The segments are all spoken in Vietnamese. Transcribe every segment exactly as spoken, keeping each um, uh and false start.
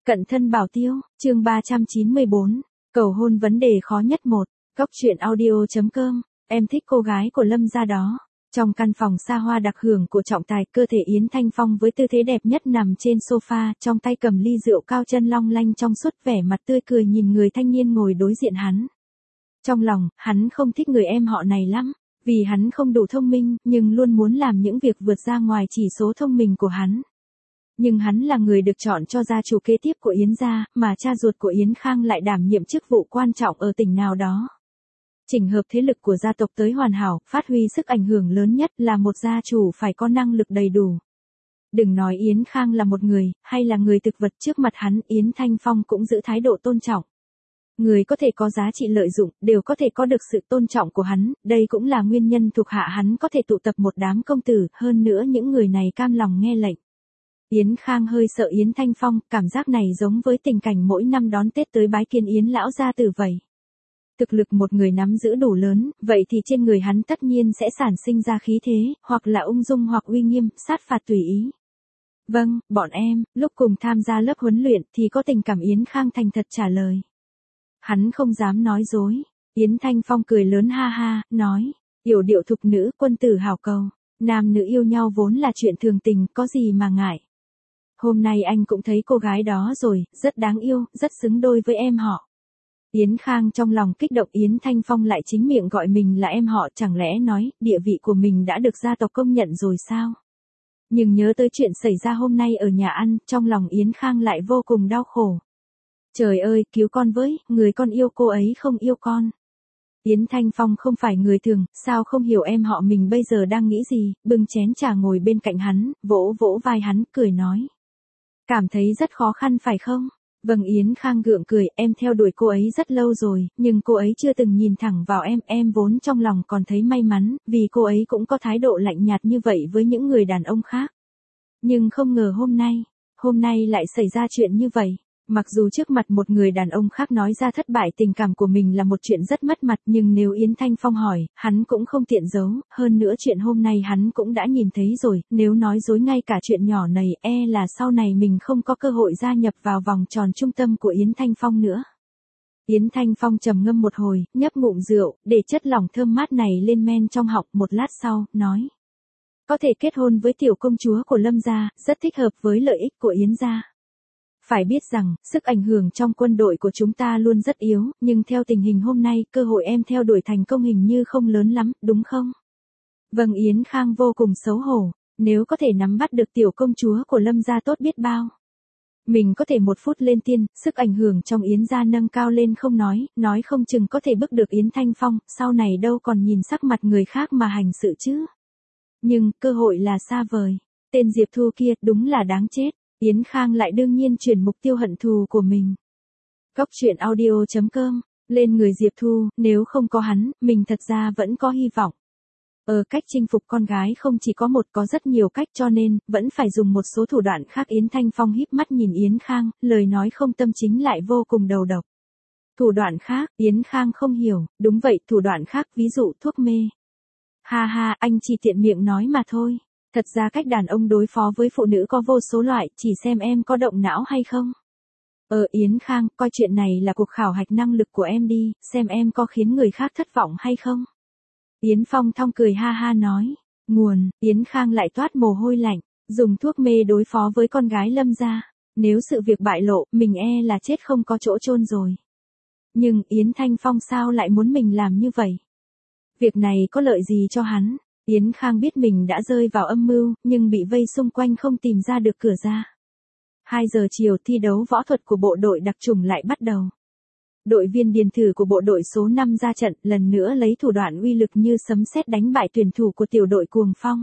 Cận thân bảo tiêu, chương ba trăm chín mươi bốn, cầu hôn vấn đề khó nhất một, góc truyện audio.com, em thích cô gái của Lâm gia đó. Trong căn phòng xa hoa đặc hưởng của trọng tài, cơ thể Yến Thanh Phong với tư thế đẹp nhất nằm trên sofa, trong tay cầm ly rượu cao chân long lanh trong suốt, vẻ mặt tươi cười nhìn người thanh niên ngồi đối diện hắn. Trong lòng, hắn không thích người em họ này lắm, vì hắn không đủ thông minh, nhưng luôn muốn làm những việc vượt ra ngoài chỉ số thông minh của hắn. Nhưng hắn là người được chọn cho gia chủ kế tiếp của Yến gia, mà cha ruột của Yến Khang lại đảm nhiệm chức vụ quan trọng ở tỉnh nào đó. Chỉnh hợp thế lực của gia tộc tới hoàn hảo, phát huy sức ảnh hưởng lớn nhất là một gia chủ phải có năng lực đầy đủ. Đừng nói Yến Khang là một người, hay là người thực vật trước mặt hắn, Yến Thanh Phong cũng giữ thái độ tôn trọng. Người có thể có giá trị lợi dụng, đều có thể có được sự tôn trọng của hắn, đây cũng là nguyên nhân thuộc hạ hắn có thể tụ tập một đám công tử, hơn nữa những người này cam lòng nghe lệnh. Yến Khang hơi sợ Yến Thanh Phong, cảm giác này giống với tình cảnh mỗi năm đón Tết tới bái kiến Yến lão gia tử vậy. Thực lực một người nắm giữ đủ lớn, vậy thì trên người hắn tất nhiên sẽ sản sinh ra khí thế, hoặc là ung dung hoặc uy nghiêm, sát phạt tùy ý. Vâng, bọn em, lúc cùng tham gia lớp huấn luyện thì có tình cảm. Yến Khang thành thật trả lời. Hắn không dám nói dối. Yến Thanh Phong cười lớn ha ha, nói, yểu điệu thục nữ, quân tử hảo cầu, nam nữ yêu nhau vốn là chuyện thường tình, có gì mà ngại. Hôm nay anh cũng thấy cô gái đó rồi, rất đáng yêu, rất xứng đôi với em họ. Yến Khang trong lòng kích động, Yến Thanh Phong lại chính miệng gọi mình là em họ, chẳng lẽ nói, địa vị của mình đã được gia tộc công nhận rồi sao? Nhưng nhớ tới chuyện xảy ra hôm nay ở nhà ăn, trong lòng Yến Khang lại vô cùng đau khổ. Trời ơi, cứu con với, người con yêu cô ấy không yêu con. Yến Thanh Phong không phải người thường, sao không hiểu em họ mình bây giờ đang nghĩ gì, bưng chén trà ngồi bên cạnh hắn, vỗ vỗ vai hắn, cười nói. Cảm thấy rất khó khăn phải không? Vâng. Yến Khang gượng cười, em theo đuổi cô ấy rất lâu rồi, nhưng cô ấy chưa từng nhìn thẳng vào em, em vốn trong lòng còn thấy may mắn, vì cô ấy cũng có thái độ lạnh nhạt như vậy với những người đàn ông khác. Nhưng không ngờ hôm nay, hôm nay lại xảy ra chuyện như vậy. Mặc dù trước mặt một người đàn ông khác nói ra thất bại tình cảm của mình là một chuyện rất mất mặt, nhưng nếu Yến Thanh Phong hỏi, hắn cũng không tiện giấu, hơn nữa chuyện hôm nay hắn cũng đã nhìn thấy rồi, nếu nói dối ngay cả chuyện nhỏ này, e là sau này mình không có cơ hội gia nhập vào vòng tròn trung tâm của Yến Thanh Phong nữa. Yến Thanh Phong trầm ngâm một hồi, nhấp ngụm rượu, để chất lỏng thơm mát này lên men trong họng, một lát sau, nói. Có thể kết hôn với tiểu công chúa của Lâm gia, rất thích hợp với lợi ích của Yến gia. Phải biết rằng, sức ảnh hưởng trong quân đội của chúng ta luôn rất yếu, nhưng theo tình hình hôm nay, cơ hội em theo đuổi thành công hình như không lớn lắm, đúng không? Vâng. Yến Khang vô cùng xấu hổ, nếu có thể nắm bắt được tiểu công chúa của Lâm gia tốt biết bao. Mình có thể một phút lên tiên, sức ảnh hưởng trong Yến gia nâng cao lên không nói, nói không chừng có thể bức được Yến Thanh Phong, sau này đâu còn nhìn sắc mặt người khác mà hành sự chứ. Nhưng, cơ hội là xa vời. Tên Diệp Thu kia, đúng là đáng chết. Yến Khang lại đương nhiên chuyển mục tiêu hận thù của mình. Góc truyện audio.com, lên người Diệp Thu, nếu không có hắn, mình thật ra vẫn có hy vọng. Ở cách chinh phục con gái không chỉ có một, có rất nhiều cách, cho nên, vẫn phải dùng một số thủ đoạn khác. Yến Thanh Phong híp mắt nhìn Yến Khang, lời nói không tâm chính lại vô cùng đầu độc. Thủ đoạn khác, Yến Khang không hiểu, đúng vậy, thủ đoạn khác, ví dụ thuốc mê. Ha ha, anh chỉ tiện miệng nói mà thôi. Thật ra cách đàn ông đối phó với phụ nữ có vô số loại, chỉ xem em có động não hay không. Ờ Yến Khang, coi chuyện này là cuộc khảo hạch năng lực của em đi, xem em có khiến người khác thất vọng hay không. Yến Phong thong cười ha ha nói. Nguồn, Yến Khang lại toát mồ hôi lạnh, dùng thuốc mê đối phó với con gái Lâm gia. Nếu sự việc bại lộ, mình e là chết không có chỗ chôn rồi. Nhưng Yến Thanh Phong sao lại muốn mình làm như vậy? Việc này có lợi gì cho hắn? Yến Khang biết mình đã rơi vào âm mưu, nhưng bị vây xung quanh không tìm ra được cửa ra. hai giờ chiều thi đấu võ thuật của bộ đội đặc chủng lại bắt đầu. Đội viên điền thử của bộ đội số năm ra trận, lần nữa lấy thủ đoạn uy lực như sấm sét đánh bại tuyển thủ của tiểu đội Cuồng Phong.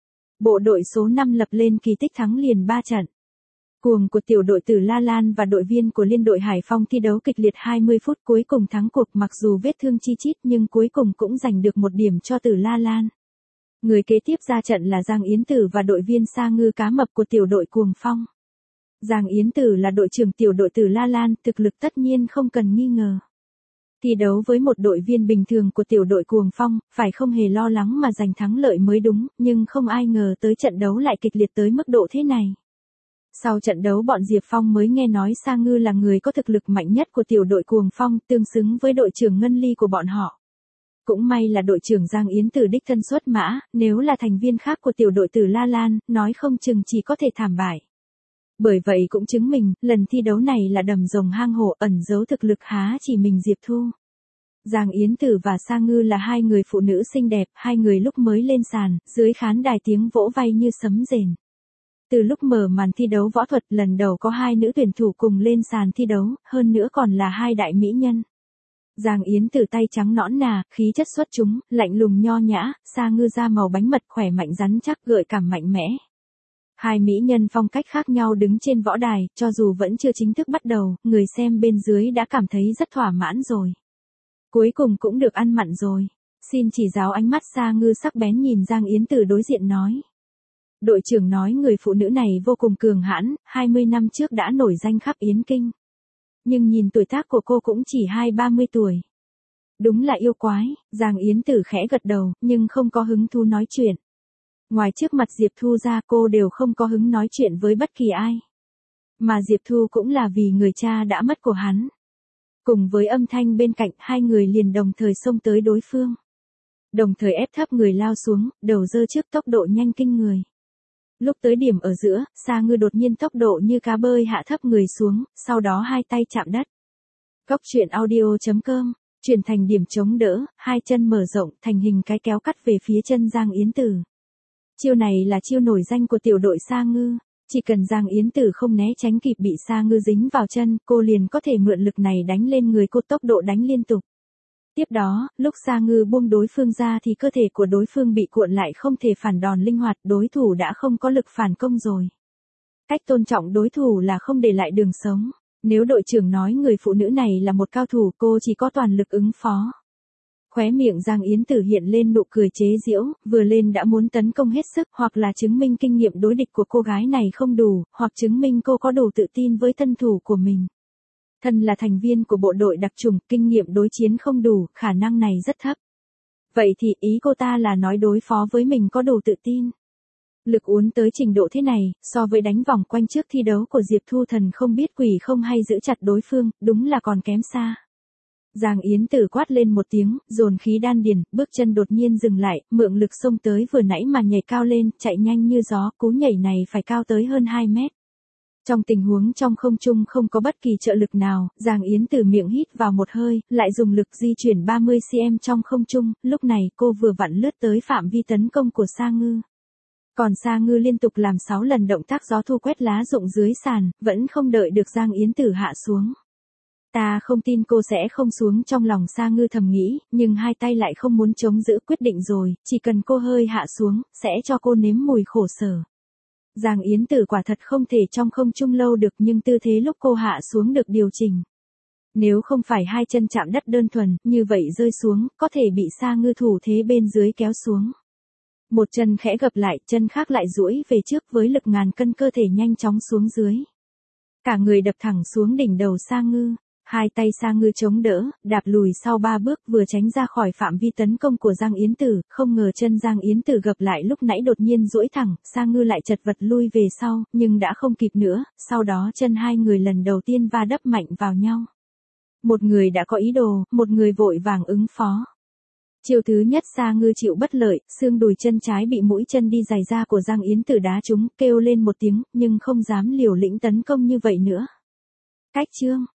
Bộ đội số năm lập lên kỳ tích thắng liền ba trận. Cuồng của tiểu đội Tử La Lan và đội viên của liên đội Hải Phong thi đấu kịch liệt hai mươi phút cuối cùng thắng cuộc, mặc dù vết thương chi chít nhưng cuối cùng cũng giành được một điểm cho Tử La Lan. Người kế tiếp ra trận là Giang Yến Tử và đội viên Sa Ngư Cá Mập của tiểu đội Cuồng Phong. Giang Yến Tử là đội trưởng tiểu đội Tử La Lan, thực lực tất nhiên không cần nghi ngờ. Thi đấu với một đội viên bình thường của tiểu đội Cuồng Phong, phải không hề lo lắng mà giành thắng lợi mới đúng, nhưng không ai ngờ tới trận đấu lại kịch liệt tới mức độ thế này. Sau trận đấu bọn Diệp Phong mới nghe nói Sa Ngư là người có thực lực mạnh nhất của tiểu đội Cuồng Phong, tương xứng với đội trưởng Ngân Ly của bọn họ. Cũng may là đội trưởng Giang Yến Tử đích thân xuất mã, nếu là thành viên khác của tiểu đội Tử La Lan, nói không chừng chỉ có thể thảm bại. Bởi vậy cũng chứng minh, lần thi đấu này là đầm rồng hang hổ, ẩn giấu thực lực há chỉ mình Diệp Thu. Giang Yến Tử và Sa Ngư là hai người phụ nữ xinh đẹp, hai người lúc mới lên sàn, dưới khán đài tiếng vỗ vay như sấm rền. Từ lúc mở màn thi đấu võ thuật lần đầu có hai nữ tuyển thủ cùng lên sàn thi đấu, hơn nữa còn là hai đại mỹ nhân. Giang Yến Tử tay trắng nõn nà, khí chất xuất chúng, lạnh lùng nho nhã, Sa Ngư da màu bánh mật khỏe mạnh rắn chắc gợi cảm mạnh mẽ. Hai mỹ nhân phong cách khác nhau đứng trên võ đài, cho dù vẫn chưa chính thức bắt đầu, người xem bên dưới đã cảm thấy rất thỏa mãn rồi. Cuối cùng cũng được ăn mặn rồi. Xin chỉ giáo. Ánh mắt Sa Ngư sắc bén nhìn Giang Yến Tử đối diện nói. Đội trưởng nói người phụ nữ này vô cùng cường hãn, hai mươi năm trước đã nổi danh khắp Yến Kinh. Nhưng nhìn tuổi tác của cô cũng chỉ hai ba mươi tuổi. Đúng là yêu quái. Giang Yến Tử khẽ gật đầu, nhưng không có hứng thú nói chuyện. Ngoài trước mặt Diệp Thu ra cô đều không có hứng nói chuyện với bất kỳ ai. Mà Diệp Thu cũng là vì người cha đã mất của hắn. Cùng với âm thanh bên cạnh, hai người liền đồng thời xông tới đối phương. Đồng thời ép thấp người lao xuống, đầu giơ trước tốc độ nhanh kinh người. Lúc tới điểm ở giữa, Sa Ngư đột nhiên tốc độ như cá bơi hạ thấp người xuống, sau đó hai tay chạm đất. Góc truyện audio chấm com, chuyển thành điểm chống đỡ, hai chân mở rộng thành hình cái kéo cắt về phía chân Giang Yến Tử. Chiêu này là chiêu nổi danh của tiểu đội Sa Ngư. Chỉ cần Giang Yến Tử không né tránh kịp bị Sa Ngư dính vào chân, cô liền có thể mượn lực này đánh lên người cô, tốc độ đánh liên tục. Tiếp đó, lúc Sa Ngư buông đối phương ra thì cơ thể của đối phương bị cuộn lại không thể phản đòn linh hoạt, đối thủ đã không có lực phản công rồi. Cách tôn trọng đối thủ là không để lại đường sống. Nếu đội trưởng nói người phụ nữ này là một cao thủ, cô chỉ có toàn lực ứng phó. Khóe miệng Giang Yến Tử hiện lên nụ cười chế giễu, vừa lên đã muốn tấn công hết sức, hoặc là chứng minh kinh nghiệm đối địch của cô gái này không đủ, hoặc chứng minh cô có đủ tự tin với thân thủ của mình. Thân là thành viên của bộ đội đặc chủng, kinh nghiệm đối chiến không đủ, khả năng này rất thấp. Vậy thì ý cô ta là nói đối phó với mình có đủ tự tin. Lực uốn tới trình độ thế này, so với đánh vòng quanh trước thi đấu của Diệp Thu Thần không biết quỷ không hay giữ chặt đối phương, đúng là còn kém xa. Giang Yến Tử quát lên một tiếng, dồn khí đan điền, bước chân đột nhiên dừng lại, mượn lực xông tới vừa nãy mà nhảy cao lên, chạy nhanh như gió, cú nhảy này phải cao tới hơn hai mét. Trong tình huống trong không trung không có bất kỳ trợ lực nào, Giang Yến Tử miệng hít vào một hơi, lại dùng lực di chuyển ba mươi xăng-ti-mét trong không trung, lúc này cô vừa vặn lướt tới phạm vi tấn công của Sa Ngư. Còn Sa Ngư liên tục làm sáu lần động tác gió thu quét lá rụng dưới sàn, vẫn không đợi được Giang Yến Tử hạ xuống. Ta không tin cô sẽ không xuống, trong lòng Sa Ngư thầm nghĩ, nhưng hai tay lại không muốn chống giữ, quyết định rồi, chỉ cần cô hơi hạ xuống, sẽ cho cô nếm mùi khổ sở. Giang Yến Tử quả thật không thể trong không trung lâu được, nhưng tư thế lúc cô hạ xuống được điều chỉnh. Nếu không phải hai chân chạm đất đơn thuần, như vậy rơi xuống, có thể bị Sa Ngư thủ thế bên dưới kéo xuống. Một chân khẽ gập lại, chân khác lại duỗi về trước với lực ngàn cân, cơ thể nhanh chóng xuống dưới. Cả người đập thẳng xuống đỉnh đầu Sa Ngư. Hai tay Sa Ngư chống đỡ, đạp lùi sau ba bước vừa tránh ra khỏi phạm vi tấn công của Giang Yến Tử, không ngờ chân Giang Yến Tử gập lại lúc nãy đột nhiên duỗi thẳng, Sa Ngư lại chật vật lui về sau, nhưng đã không kịp nữa, sau đó chân hai người lần đầu tiên va đập mạnh vào nhau. Một người đã có ý đồ, một người vội vàng ứng phó. Chiêu thứ nhất Sa Ngư chịu bất lợi, xương đùi chân trái bị mũi chân đi giày da của Giang Yến Tử đá trúng, kêu lên một tiếng, nhưng không dám liều lĩnh tấn công như vậy nữa. Cách chương